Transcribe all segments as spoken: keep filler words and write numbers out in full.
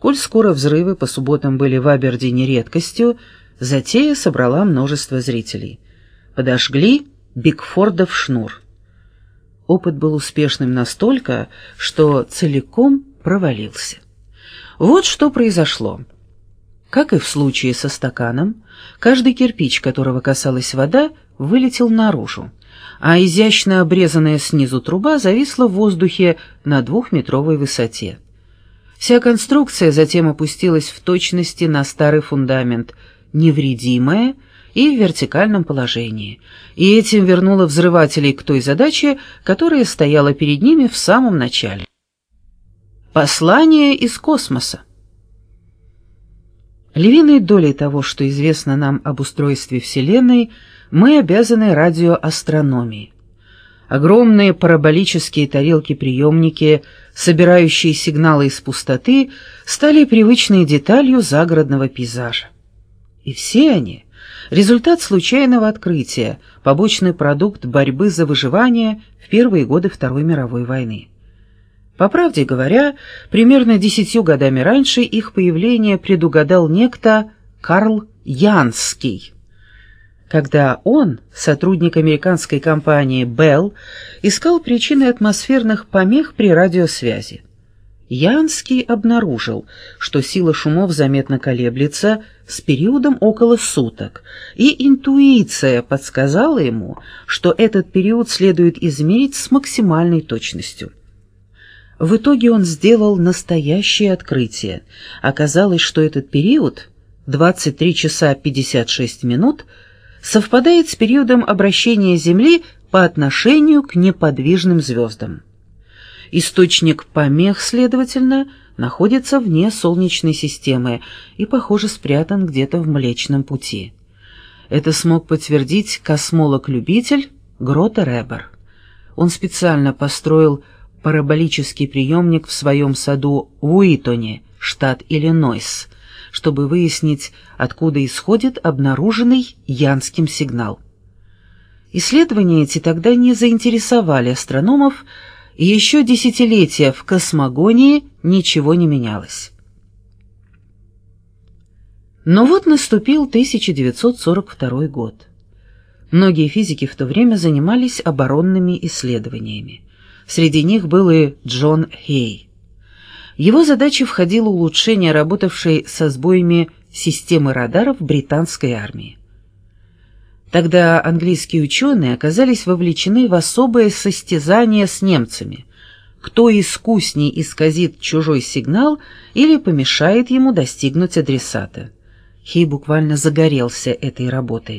Коль скоро взрывы по субботам были в Абердине редкостью, затея собрала множество зрителей. Подожгли Бигфордов шнур. Опыт был успешным настолько, что целиком провалился. Вот что произошло. Как и в случае со стаканом, каждый кирпич, которого касалась вода, вылетел наружу, а изящно обрезанная снизу труба зависла в воздухе на двухметровой высоте. Вся конструкция затем опустилась в точности на старый фундамент, невредимая и в вертикальном положении, и этим вернула взрывателей к той задаче, которая стояла перед ними в самом начале. Послание из космоса. Львиной долей того, что известно нам об устройстве Вселенной, мы обязаны радиоастрономии. Огромные параболические тарелки-приемники, собирающие сигналы из пустоты, стали привычной деталью загородного пейзажа. И все они — результат случайного открытия, побочный продукт борьбы за выживание в первые годы Второй мировой войны. По правде говоря, примерно десятью годами раньше их появление предугадал некто Карл Янский, когда он, сотрудник американской компании Bell, искал причины атмосферных помех при радиосвязи. Янский обнаружил, что сила шумов заметно колеблется с периодом около суток, и интуиция подсказала ему, что этот период следует измерить с максимальной точностью. В итоге он сделал настоящее открытие. Оказалось, что этот период, двадцать три часа пятьдесят шесть минут, совпадает с периодом обращения Земли по отношению к неподвижным звездам. Источник помех, следовательно, находится вне Солнечной системы и, похоже, спрятан где-то в Млечном Пути. Это смог подтвердить космолог-любитель Гроте Ребер. Он специально построил параболический приемник в своем саду в Уитоне, штат Иллинойс, чтобы выяснить, откуда исходит обнаруженный Янским сигнал. Исследования эти тогда не заинтересовали астрономов, и еще десятилетия в космогонии ничего не менялось. Но вот наступил тысяча девятьсот сорок второй год. Многие физики в то время занимались оборонными исследованиями. Среди них был и Джон Хей. Его задачей входило улучшение работавшей со сбоями системы радаров британской армии. Тогда английские ученые оказались вовлечены в особое состязание с немцами, кто искусней исказит чужой сигнал или помешает ему достигнуть адресата. Хей буквально загорелся этой работой.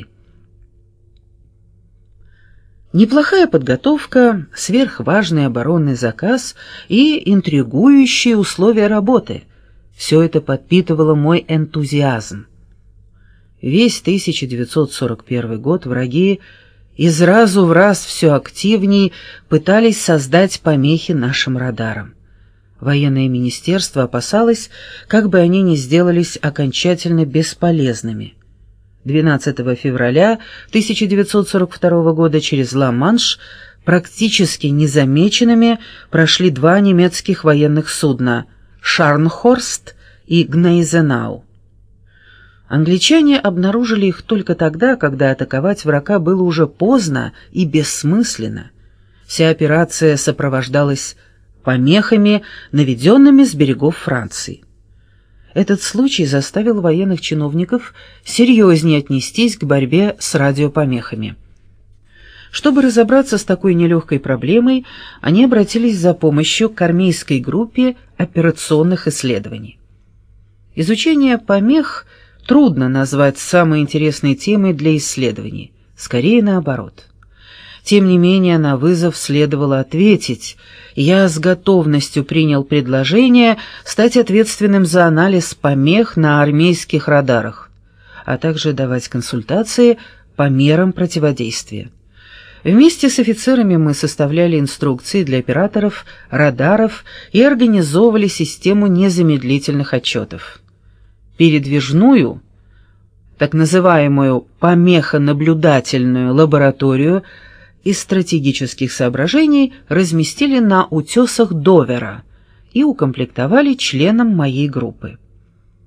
Неплохая подготовка, сверхважный оборонный заказ и интригующие условия работы — все это подпитывало мой энтузиазм. Весь тысяча девятьсот сорок первый год враги из разу в раз все активней пытались создать помехи нашим радарам. Военное министерство опасалось, как бы они ни сделались окончательно бесполезными. двенадцатого февраля тысяча девятьсот сорок второго года через Ла-Манш практически незамеченными прошли два немецких военных судна «Шарнхорст» и «Гнейзенау». Англичане обнаружили их только тогда, когда атаковать врага было уже поздно и бессмысленно. Вся операция сопровождалась помехами, наведенными с берегов Франции. Этот случай заставил военных чиновников серьезнее отнестись к борьбе с радиопомехами. Чтобы разобраться с такой нелегкой проблемой, они обратились за помощью к армейской группе операционных исследований. Изучение помех трудно назвать самой интересной темой для исследований, скорее наоборот. Тем не менее, на вызов следовало ответить, и я с готовностью принял предложение стать ответственным за анализ помех на армейских радарах, а также давать консультации по мерам противодействия. Вместе с офицерами мы составляли инструкции для операторов радаров и организовывали систему незамедлительных отчетов. Передвижную, так называемую помехонаблюдательную лабораторию из стратегических соображений разместили на утесах Довера, и укомплектовали членом моей группы.